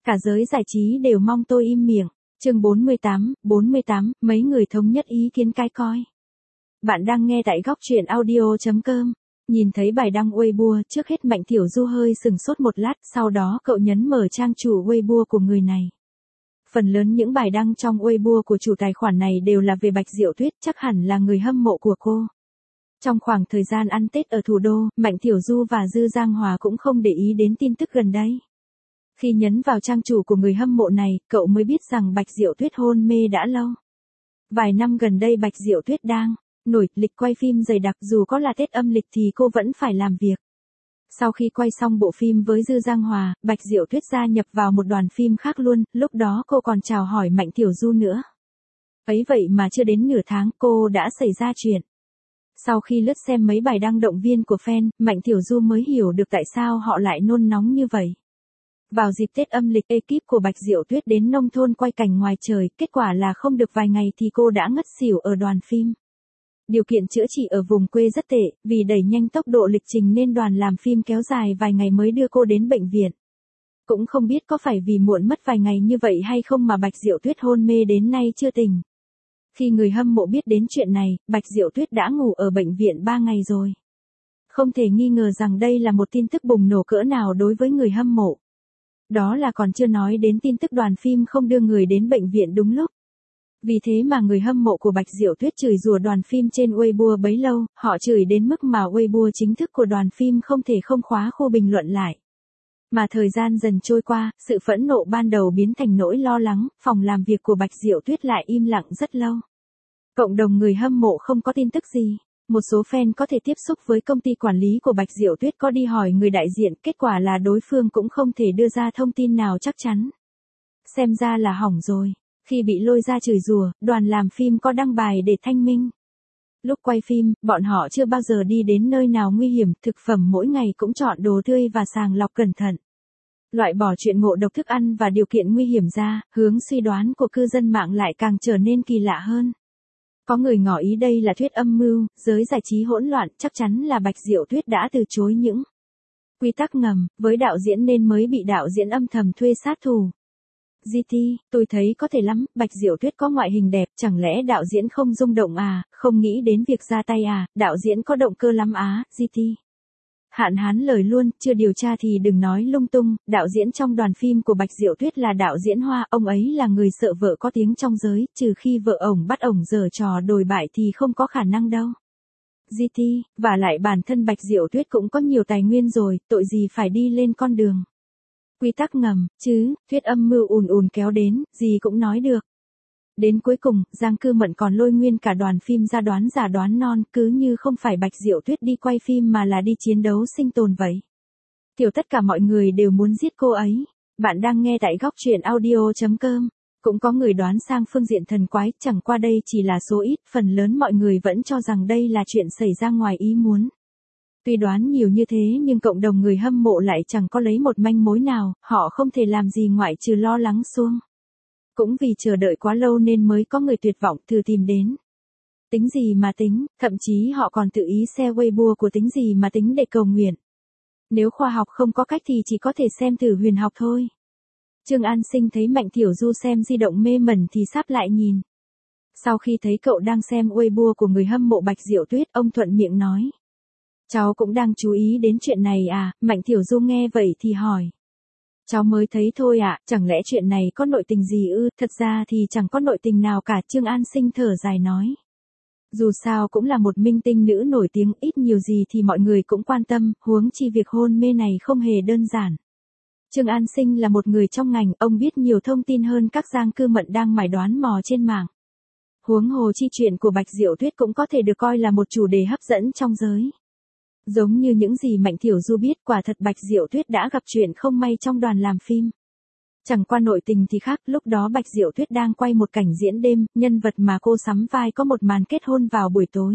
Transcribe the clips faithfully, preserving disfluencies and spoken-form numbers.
Cả giới giải trí đều mong tôi im miệng. Chương bốn mươi tám, bốn mươi tám, mấy người thống nhất ý kiến cái coi. Bạn đang nghe tại góc truyện audio chấm com. Nhìn thấy bài đăng Weibo, trước hết Mạnh Tiểu Du hơi sừng sốt một lát, sau đó cậu nhấn mở trang chủ Weibo của người này. Phần lớn những bài đăng trong Weibo của chủ tài khoản này đều là về Bạch Diệu Tuyết, chắc hẳn là người hâm mộ của cô. Trong khoảng thời gian ăn Tết ở thủ đô, Mạnh Tiểu Du và Dư Giang Hòa cũng không để ý đến tin tức gần đây. Khi nhấn vào trang chủ của người hâm mộ này, cậu mới biết rằng Bạch Diệu Tuyết hôn mê đã lâu. Vài năm gần đây Bạch Diệu Tuyết đang nổi, lịch quay phim dày đặc, dù có là Tết âm lịch thì cô vẫn phải làm việc. Sau khi quay xong bộ phim với Dư Giang Hòa, Bạch Diệu Tuyết gia nhập vào một đoàn phim khác luôn, lúc đó cô còn chào hỏi Mạnh Tiểu Du nữa. Ấy vậy mà chưa đến nửa tháng cô đã xảy ra chuyện. Sau khi lướt xem mấy bài đăng động viên của fan, Mạnh Tiểu Du mới hiểu được tại sao họ lại nôn nóng như vậy. Vào dịp Tết âm lịch, ekip của Bạch Diệu Tuyết đến nông thôn quay cảnh ngoài trời, kết quả là không được vài ngày thì cô đã ngất xỉu ở đoàn phim. Điều kiện chữa trị ở vùng quê rất tệ, vì đẩy nhanh tốc độ lịch trình nên đoàn làm phim kéo dài vài ngày mới đưa cô đến bệnh viện. Cũng không biết có phải vì muộn mất vài ngày như vậy hay không mà Bạch Diệu Tuyết hôn mê đến nay chưa tỉnh. Khi người hâm mộ biết đến chuyện này, Bạch Diệu Tuyết đã ngủ ở bệnh viện ba ngày rồi. Không thể nghi ngờ rằng đây là một tin tức bùng nổ cỡ nào đối với người hâm mộ. Đó là còn chưa nói đến tin tức đoàn phim không đưa người đến bệnh viện đúng lúc. Vì thế mà người hâm mộ của Bạch Diệu Tuyết chửi rủa đoàn phim trên Weibo bấy lâu, họ chửi đến mức mà Weibo chính thức của đoàn phim không thể không khóa khu bình luận lại. Mà thời gian dần trôi qua, sự phẫn nộ ban đầu biến thành nỗi lo lắng, phòng làm việc của Bạch Diệu Tuyết lại im lặng rất lâu. Cộng đồng người hâm mộ không có tin tức gì. Một số fan có thể tiếp xúc với công ty quản lý của Bạch Diệu Tuyết có đi hỏi người đại diện, kết quả là đối phương cũng không thể đưa ra thông tin nào chắc chắn. Xem ra là hỏng rồi. Khi bị lôi ra chửi rủa, đoàn làm phim có đăng bài để thanh minh. Lúc quay phim, bọn họ chưa bao giờ đi đến nơi nào nguy hiểm, thực phẩm mỗi ngày cũng chọn đồ tươi và sàng lọc cẩn thận. Loại bỏ chuyện ngộ độc thức ăn và điều kiện nguy hiểm ra, hướng suy đoán của cư dân mạng lại càng trở nên kỳ lạ hơn. Có người ngỏ ý đây là thuyết âm mưu, giới giải trí hỗn loạn, chắc chắn là Bạch Diệu Tuyết đã từ chối những quy tắc ngầm, với đạo diễn nên mới bị đạo diễn âm thầm thuê sát thủ. giê tê, tôi thấy có thể lắm, Bạch Diệu Tuyết có ngoại hình đẹp, chẳng lẽ đạo diễn không rung động à, không nghĩ đến việc ra tay à, đạo diễn có động cơ lắm á, giê tê. Hạn Hán lời luôn, chưa điều tra thì đừng nói lung tung, đạo diễn trong đoàn phim của Bạch Diệu Tuyết là đạo diễn Hoa, ông ấy là người sợ vợ có tiếng trong giới, trừ khi vợ ổng bắt ổng giở trò đồi bại thì không có khả năng đâu. giê tê, và lại bản thân Bạch Diệu Tuyết cũng có nhiều tài nguyên rồi, tội gì phải đi lên con đường quy tắc ngầm, chứ, thuyết âm mưu ùn ùn kéo đến, gì cũng nói được. Đến cuối cùng, Giang Cư Mận còn lôi nguyên cả đoàn phim ra đoán giả đoán non, cứ như không phải Bạch Diệu Tuyết đi quay phim mà là đi chiến đấu sinh tồn vậy. Kiểu tất cả mọi người đều muốn giết cô ấy. Bạn đang nghe tại góc truyện audio chấm com. Cũng có người đoán sang phương diện thần quái, chẳng qua đây chỉ là số ít, phần lớn mọi người vẫn cho rằng đây là chuyện xảy ra ngoài ý muốn. Tuy đoán nhiều như thế nhưng cộng đồng người hâm mộ lại chẳng có lấy một manh mối nào, họ không thể làm gì ngoại trừ lo lắng xuông. Cũng vì chờ đợi quá lâu nên mới có người tuyệt vọng thử tìm đến. Tính gì mà tính, thậm chí họ còn tự ý share Weibo của tính gì mà tính để cầu nguyện. Nếu khoa học không có cách thì chỉ có thể xem thử huyền học thôi. Trương An Sinh thấy Mạnh Tiểu Du xem di động mê mẩn thì sắp lại nhìn. Sau khi thấy cậu đang xem Weibo của người hâm mộ Bạch Diệu Tuyết, ông thuận miệng nói. Cháu cũng đang chú ý đến chuyện này à, Mạnh Tiểu Du nghe vậy thì hỏi. Cháu mới thấy thôi ạ, à, chẳng lẽ chuyện này có nội tình gì ư, thật ra thì chẳng có nội tình nào cả, Trương An Sinh thở dài nói. Dù sao cũng là một minh tinh nữ nổi tiếng, ít nhiều gì thì mọi người cũng quan tâm, huống chi việc hôn mê này không hề đơn giản. Trương An Sinh là một người trong ngành, ông biết nhiều thông tin hơn các Giang Cư Mận đang mải đoán mò trên mạng. Huống hồ chi chuyện của Bạch Diệu Tuyết cũng có thể được coi là một chủ đề hấp dẫn trong giới. Giống như những gì Mạnh Tiểu Du biết, quả thật Bạch Diệu Tuyết đã gặp chuyện không may trong đoàn làm phim. Chẳng qua nội tình thì khác, lúc đó Bạch Diệu Tuyết đang quay một cảnh diễn đêm, nhân vật mà cô sắm vai có một màn kết hôn vào buổi tối.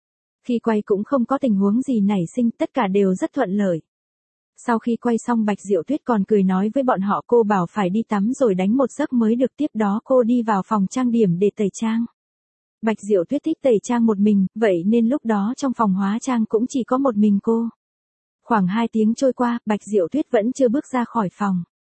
Khi quay cũng không có tình huống gì nảy sinh, tất cả đều rất thuận lợi. Sau khi quay xong Bạch Diệu Tuyết còn cười nói với bọn họ cô bảo phải đi tắm rồi đánh một giấc mới được, tiếp đó cô đi vào phòng trang điểm để tẩy trang. Bạch Diệu Tuyết thích tẩy trang một mình, vậy nên lúc đó trong phòng hóa trang cũng chỉ có một mình cô. Khoảng hai tiếng trôi qua, Bạch Diệu Tuyết vẫn chưa bước ra khỏi phòng.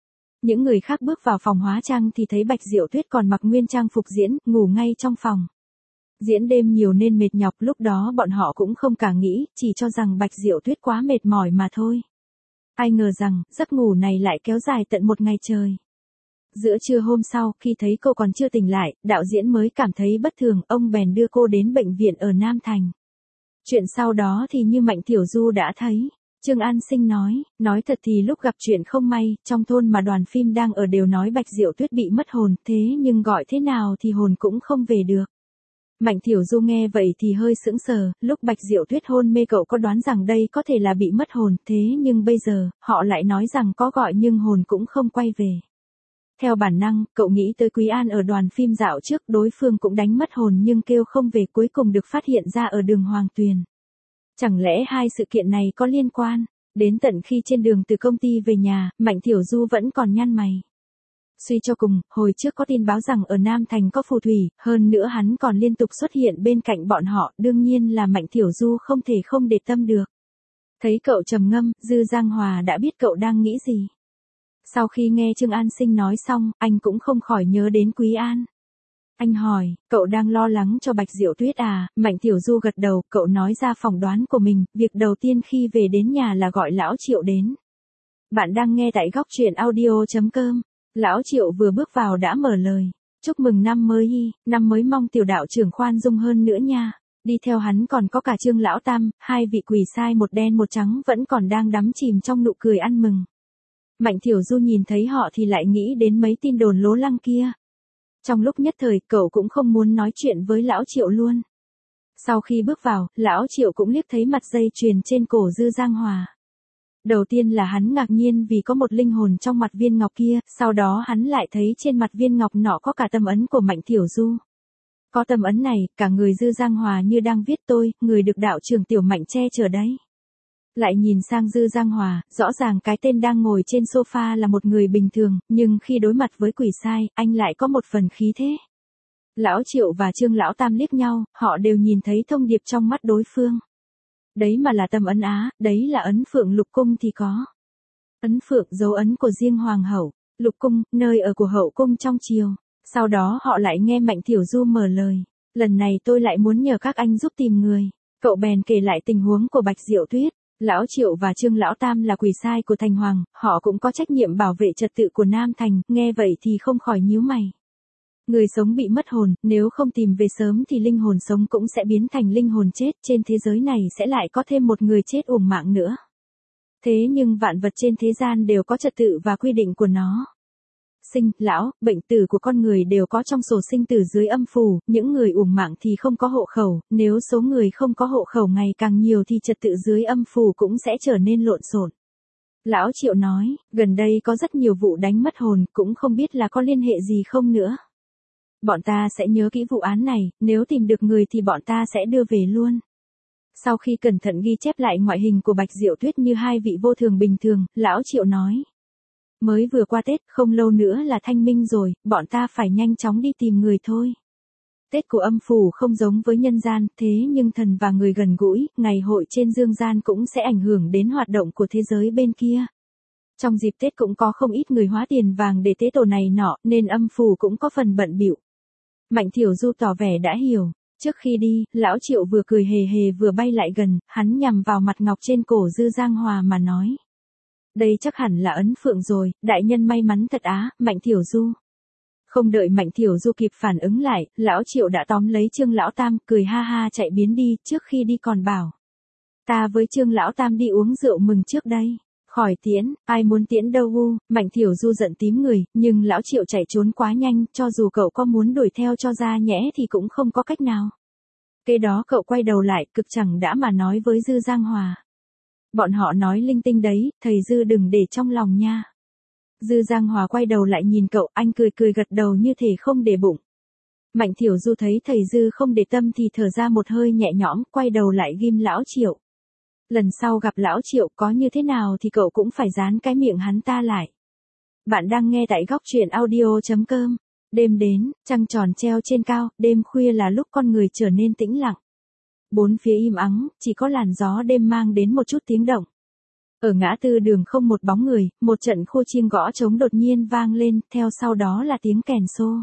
Những người khác bước vào phòng hóa trang thì thấy Bạch Diệu Tuyết còn mặc nguyên trang phục diễn, ngủ ngay trong phòng. Diễn đêm nhiều nên mệt nhọc, lúc đó bọn họ cũng không cả nghĩ, chỉ cho rằng Bạch Diệu Tuyết quá mệt mỏi mà thôi. Ai ngờ rằng, giấc ngủ này lại kéo dài tận một ngày trời. Giữa trưa hôm sau, khi thấy cô còn chưa tỉnh lại, đạo diễn mới cảm thấy bất thường, ông bèn đưa cô đến bệnh viện ở Nam Thành. Chuyện sau đó thì như Mạnh Tiểu Du đã thấy. Trương An Sinh nói, nói thật thì lúc gặp chuyện không may, trong thôn mà đoàn phim đang ở đều nói Bạch Diệu Tuyết bị mất hồn, thế nhưng gọi thế nào thì hồn cũng không về được. Mạnh Tiểu Du nghe vậy thì hơi sững sờ, lúc Bạch Diệu Tuyết hôn mê cậu có đoán rằng đây có thể là bị mất hồn, thế nhưng bây giờ, họ lại nói rằng có gọi nhưng hồn cũng không quay về. Theo bản năng, cậu nghĩ tới Quý An ở đoàn phim dạo trước, đối phương cũng đánh mất hồn nhưng kêu không về, cuối cùng được phát hiện ra ở đường Hoàng Tuyền. Chẳng lẽ hai sự kiện này có liên quan? Đến tận khi trên đường từ công ty về nhà, Mạnh Tiểu Du vẫn còn nhăn mày. Suy cho cùng, hồi trước có tin báo rằng ở Nam Thành có phù thủy, hơn nữa hắn còn liên tục xuất hiện bên cạnh bọn họ, đương nhiên là Mạnh Tiểu Du không thể không để tâm được. Thấy cậu trầm ngâm, Dư Giang Hòa đã biết cậu đang nghĩ gì. Sau khi nghe Trương An Sinh nói xong, anh cũng không khỏi nhớ đến Quý An. Anh hỏi, cậu đang lo lắng cho Bạch Diệu Tuyết à? Mạnh Tiểu Du gật đầu, cậu nói ra phỏng đoán của mình, việc đầu tiên khi về đến nhà là gọi Lão Triệu đến. Bạn đang nghe tại góc truyện audio chấm com. Lão Triệu vừa bước vào đã mở lời. Chúc mừng năm mới y, năm mới mong tiểu đạo trưởng khoan dung hơn nữa nha. Đi theo hắn còn có cả Trương Lão Tam, hai vị quỷ sai một đen một trắng vẫn còn đang đắm chìm trong nụ cười ăn mừng. Mạnh Tiểu Du nhìn thấy họ thì lại nghĩ đến mấy tin đồn lố lăng kia. Trong lúc nhất thời, cậu cũng không muốn nói chuyện với Lão Triệu luôn. Sau khi bước vào, Lão Triệu cũng liếc thấy mặt dây chuyền trên cổ Dư Giang Hòa. Đầu tiên là hắn ngạc nhiên vì có một linh hồn trong mặt viên ngọc kia, sau đó hắn lại thấy trên mặt viên ngọc nọ có cả tâm ấn của Mạnh Tiểu Du. Có tâm ấn này, cả người Dư Giang Hòa như đang viết tôi, người được đạo trưởng Tiểu Mạnh che chở đấy. Lại nhìn sang Dư Giang Hòa, rõ ràng cái tên đang ngồi trên sofa là một người bình thường, nhưng khi đối mặt với quỷ sai, anh lại có một phần khí thế. Lão Triệu và Trương Lão Tam liếc nhau, họ đều nhìn thấy thông điệp trong mắt đối phương. Đấy mà là tâm ấn á, đấy là ấn Phượng Lục Cung thì có. Ấn Phượng dấu ấn của riêng Hoàng hậu, Lục Cung, nơi ở của hậu cung trong triều. Sau đó họ lại nghe Mạnh Tiểu Du mở lời. Lần này tôi lại muốn nhờ các anh giúp tìm người. Cậu bèn kể lại tình huống của Bạch Diệu Tuyết. Lão Triệu và Trương Lão Tam là quỷ sai của Thành Hoàng, họ cũng có trách nhiệm bảo vệ trật tự của Nam Thành, nghe vậy thì không khỏi nhíu mày. Người sống bị mất hồn, nếu không tìm về sớm thì linh hồn sống cũng sẽ biến thành linh hồn chết, trên thế giới này sẽ lại có thêm một người chết uổng mạng nữa. Thế nhưng vạn vật trên thế gian đều có trật tự và quy định của nó. Sinh, lão, bệnh tử của con người đều có trong sổ sinh tử dưới âm phủ, những người uổng mạng thì không có hộ khẩu, nếu số người không có hộ khẩu ngày càng nhiều thì trật tự dưới âm phủ cũng sẽ trở nên lộn xộn. Lão Triệu nói, gần đây có rất nhiều vụ đánh mất hồn, cũng không biết là có liên hệ gì không nữa. Bọn ta sẽ nhớ kỹ vụ án này, nếu tìm được người thì bọn ta sẽ đưa về luôn. Sau khi cẩn thận ghi chép lại ngoại hình của Bạch Diệu Tuyết như hai vị vô thường bình thường, Lão Triệu nói. Mới vừa qua Tết, không lâu nữa là Thanh Minh rồi, bọn ta phải nhanh chóng đi tìm người thôi. Tết của âm phủ không giống với nhân gian, thế nhưng thần và người gần gũi, ngày hội trên dương gian cũng sẽ ảnh hưởng đến hoạt động của thế giới bên kia. Trong dịp Tết cũng có không ít người hóa tiền vàng để tế tổ này nọ, nên âm phủ cũng có phần bận bịu. Mạnh Tiểu Du tỏ vẻ đã hiểu. Trước khi đi, Lão Triệu vừa cười hề hề vừa bay lại gần, hắn nhằm vào mặt ngọc trên cổ Dư Giang Hòa mà nói. Đây chắc hẳn là ấn phượng rồi, đại nhân may mắn thật á, Mạnh Tiểu Du. Không đợi Mạnh Tiểu Du kịp phản ứng lại, Lão Triệu đã tóm lấy Trương Lão Tam, cười ha ha chạy biến đi, trước khi đi còn bảo. Ta với Trương Lão Tam đi uống rượu mừng trước đây. Khỏi tiễn, ai muốn tiễn đâu u, Mạnh Tiểu Du giận tím người, nhưng Lão Triệu chạy trốn quá nhanh, cho dù cậu có muốn đuổi theo cho ra nhẽ thì cũng không có cách nào. Kế đó cậu quay đầu lại, cực chẳng đã mà nói với Dư Giang Hòa. Bọn họ nói linh tinh đấy, thầy Dư đừng để trong lòng nha. Dư Giang Hòa quay đầu lại nhìn cậu, anh cười cười gật đầu như thể không để bụng. Mạnh Tiểu Du thấy thầy Dư không để tâm thì thở ra một hơi nhẹ nhõm, quay đầu lại ghim Lão Triệu. Lần sau gặp Lão Triệu có như thế nào thì cậu cũng phải dán cái miệng hắn ta lại. Bạn đang nghe tại góc truyện audio chấm com. Đêm đến, trăng tròn treo trên cao, đêm khuya là lúc con người trở nên tĩnh lặng. Bốn phía im ắng, chỉ có làn gió đêm mang đến một chút tiếng động. Ở ngã tư đường không một bóng người, một trận khua chiêng gõ trống đột nhiên vang lên, theo sau đó là tiếng kèn xô.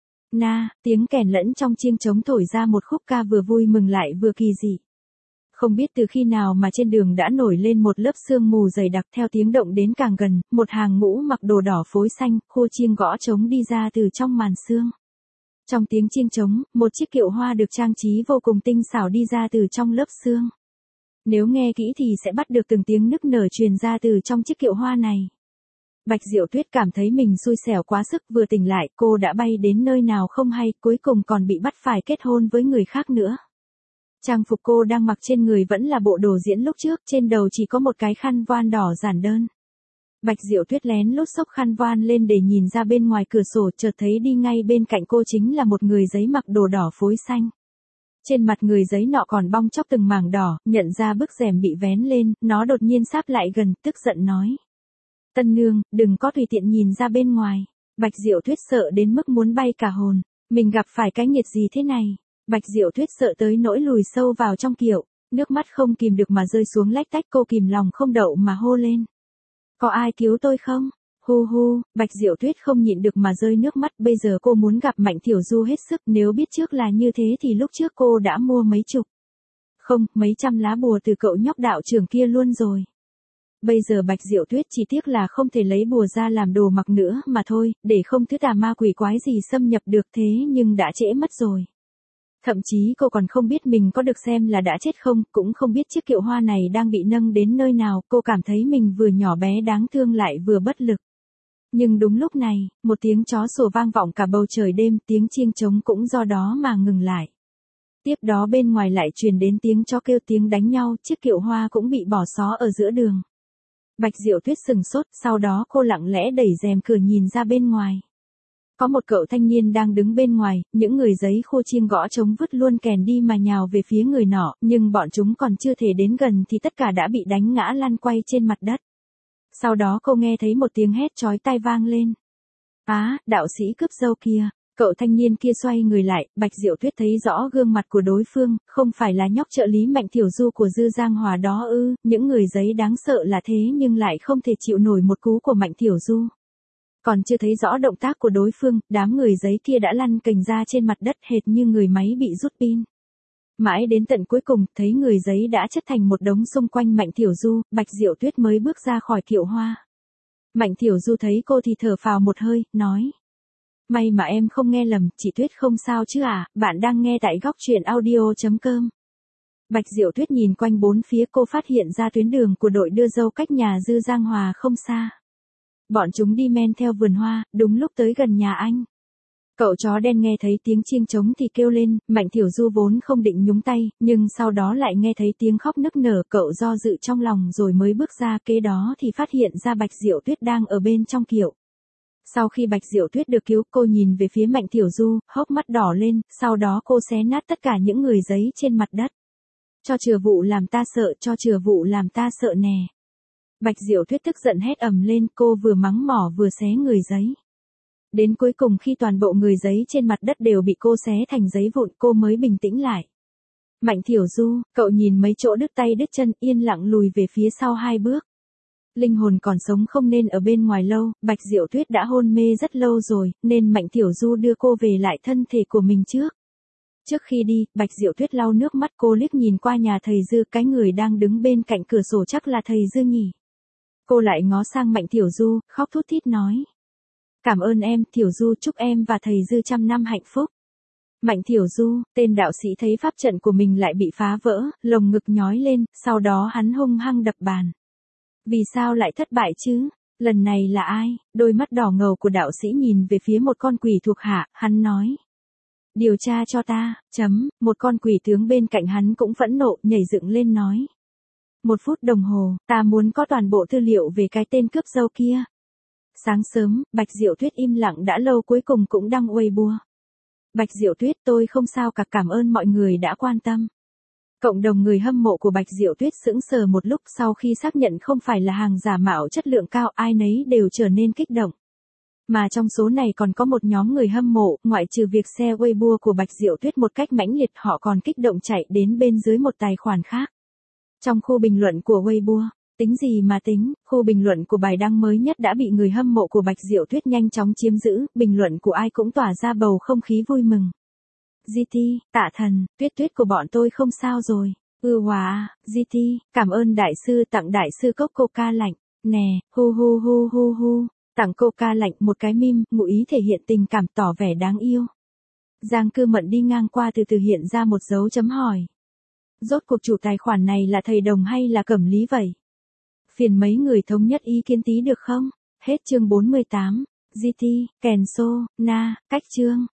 Na, tiếng kèn lẫn trong chiêng trống thổi ra một khúc ca vừa vui mừng lại vừa kỳ dị. Không biết từ khi nào mà trên đường đã nổi lên một lớp sương mù dày đặc, theo tiếng động đến càng gần, một hàng ngũ mặc đồ đỏ phối xanh, khua chiêng gõ trống đi ra từ trong màn sương. Trong tiếng chiêng trống, một chiếc kiệu hoa được trang trí vô cùng tinh xảo đi ra từ trong lớp sương. Nếu nghe kỹ thì sẽ bắt được từng tiếng nức nở truyền ra từ trong chiếc kiệu hoa này. Bạch Diệu Tuyết cảm thấy mình xui xẻo quá sức, vừa tỉnh lại cô đã bay đến nơi nào không hay, cuối cùng còn bị bắt phải kết hôn với người khác nữa. Trang phục cô đang mặc trên người vẫn là bộ đồ diễn lúc trước, trên đầu chỉ có một cái khăn voan đỏ giản đơn. Bạch Diệu Tuyết lén lút xốc khăn voan lên để nhìn ra bên ngoài cửa sổ, chợt thấy đi ngay bên cạnh cô chính là một người giấy mặc đồ đỏ phối xanh. Trên mặt người giấy nọ còn bong chóc từng mảng đỏ, nhận ra bức rèm bị vén lên, nó đột nhiên sáp lại gần, tức giận nói. Tân nương, đừng có tùy tiện nhìn ra bên ngoài. Bạch Diệu Tuyết sợ đến mức muốn bay cả hồn. Mình gặp phải cái nghiệt gì thế này? Bạch Diệu Tuyết sợ tới nỗi lùi sâu vào trong kiệu, nước mắt không kìm được mà rơi xuống lách tách, cô kìm lòng không đậu mà hô lên. Có ai cứu tôi không? Hu hu, Bạch Diệu Tuyết không nhịn được mà rơi nước mắt, bây giờ cô muốn gặp Mạnh Tiểu Du hết sức, nếu biết trước là như thế thì lúc trước cô đã mua mấy chục. Không, mấy trăm lá bùa từ cậu nhóc đạo trưởng kia luôn rồi. Bây giờ Bạch Diệu Tuyết chỉ tiếc là không thể lấy bùa ra làm đồ mặc nữa mà thôi, để không thứ tà ma quỷ quái gì xâm nhập được, thế nhưng đã trễ mất rồi. Thậm chí cô còn không biết mình có được xem là đã chết không, cũng không biết chiếc kiệu hoa này đang bị nâng đến nơi nào, cô cảm thấy mình vừa nhỏ bé đáng thương lại vừa bất lực. Nhưng đúng lúc này, một tiếng chó sủa vang vọng cả bầu trời đêm, tiếng chiêng trống cũng do đó mà ngừng lại. Tiếp đó bên ngoài lại truyền đến tiếng chó kêu, tiếng đánh nhau, chiếc kiệu hoa cũng bị bỏ xó ở giữa đường. Bạch Diệu Tuyết sừng sốt, sau đó cô lặng lẽ đẩy rèm cửa nhìn ra bên ngoài. Có một cậu thanh niên đang đứng bên ngoài, những người giấy khua chiêng gõ trống vứt luôn kèn đi mà nhào về phía người nọ, nhưng bọn chúng còn chưa thể đến gần thì tất cả đã bị đánh ngã lăn quay trên mặt đất. Sau đó cô nghe thấy một tiếng hét chói tai vang lên. Á, đạo sĩ cướp dâu kia. Cậu thanh niên kia xoay người lại, Bạch Diệu Tuyết thấy rõ gương mặt của đối phương, không phải là nhóc trợ lý Mạnh Tiểu Du của Dư Giang Hòa đó ư, những người giấy đáng sợ là thế nhưng lại không thể chịu nổi một cú của Mạnh Tiểu Du. Còn chưa thấy rõ động tác của đối phương, đám người giấy kia đã lăn cành ra trên mặt đất hệt như người máy bị rút pin. Mãi đến tận cuối cùng, thấy người giấy đã chất thành một đống xung quanh Mạnh Tiểu Du, Bạch Diệu Tuyết mới bước ra khỏi kiệu hoa. Mạnh Tiểu Du thấy cô thì thở phào một hơi, nói. May mà em không nghe lầm, chị Tuyết không sao chứ à, bạn đang nghe tại góc truyện audio chấm com. Bạch Diệu Tuyết nhìn quanh bốn phía, cô phát hiện ra tuyến đường của đội đưa dâu cách nhà Dư Giang Hòa không xa. Bọn chúng đi men theo vườn hoa, đúng lúc tới gần nhà anh. Cậu chó đen nghe thấy tiếng chiêng trống thì kêu lên, Mạnh Tiểu Du vốn không định nhúng tay, nhưng sau đó lại nghe thấy tiếng khóc nức nở, cậu do dự trong lòng rồi mới bước ra, kế đó thì phát hiện ra Bạch Diệu Tuyết đang ở bên trong kiệu. Sau khi Bạch Diệu Tuyết được cứu, cô nhìn về phía Mạnh Tiểu Du, hốc mắt đỏ lên, sau đó cô xé nát tất cả những người giấy trên mặt đất. Cho chừa vụ làm ta sợ, cho chừa vụ làm ta sợ nè. Bạch Diệu Tuyết tức giận hét ầm lên, cô vừa mắng mỏ vừa xé người giấy. Đến cuối cùng khi toàn bộ người giấy trên mặt đất đều bị cô xé thành giấy vụn, cô mới bình tĩnh lại. Mạnh Tiểu Du, cậu nhìn mấy chỗ đứt tay đứt chân, yên lặng lùi về phía sau hai bước. Linh hồn còn sống không nên ở bên ngoài lâu, Bạch Diệu Tuyết đã hôn mê rất lâu rồi, nên Mạnh Tiểu Du đưa cô về lại thân thể của mình trước. Trước khi đi, Bạch Diệu Tuyết lau nước mắt, cô liếc nhìn qua nhà thầy Dư, cái người đang đứng bên cạnh cửa sổ chắc là thầy Dư nhỉ. Cô lại ngó sang Mạnh Tiểu Du, khóc thút thít nói. Cảm ơn em, Tiểu Du, chúc em và thầy Dư trăm năm hạnh phúc. Mạnh Tiểu Du, tên đạo sĩ thấy pháp trận của mình lại bị phá vỡ, lồng ngực nhói lên, sau đó hắn hung hăng đập bàn. Vì sao lại thất bại chứ? Lần này là ai? Đôi mắt đỏ ngầu của đạo sĩ nhìn về phía một con quỷ thuộc hạ, hắn nói. Điều tra cho ta, chấm, một con quỷ tướng bên cạnh hắn cũng phẫn nộ, nhảy dựng lên nói. Một phút đồng hồ, ta muốn có toàn bộ tư liệu về cái tên cướp dâu kia. Sáng sớm, Bạch Diệu Tuyết im lặng đã lâu cuối cùng cũng đăng Weibo. Bạch Diệu Tuyết, tôi không sao cả, cảm ơn mọi người đã quan tâm. Cộng đồng người hâm mộ của Bạch Diệu Tuyết sững sờ một lúc, sau khi xác nhận không phải là hàng giả mạo chất lượng cao, ai nấy đều trở nên kích động. Mà trong số này còn có một nhóm người hâm mộ, ngoại trừ việc share Weibo của Bạch Diệu Tuyết một cách mãnh liệt, họ còn kích động chạy đến bên dưới một tài khoản khác. Trong khu bình luận của Weibo, Tính gì mà tính, khu bình luận của bài đăng mới nhất đã bị người hâm mộ của Bạch Diệu Tuyết nhanh chóng chiếm giữ, bình luận của ai cũng tỏa ra bầu không khí vui mừng. giê tê, tạ thần, Tuyết Tuyết của bọn tôi không sao rồi. Ừ hòa, giê tê, cảm ơn đại sư tặng đại sư cốc coca lạnh. Nè, hu hu hu hu hu, tặng coca lạnh một cái meme, ngụ ý thể hiện tình cảm tỏ vẻ đáng yêu. Giang Cư Mận đi ngang qua từ từ hiện ra một dấu chấm hỏi. Rốt cuộc chủ tài khoản này là thầy Đồng hay là Cẩm Lý vậy? Phiền mấy người thống nhất ý kiến tí được không? Hết chương bốn mươi tám. giê tê, kèn xô, na, cách chương.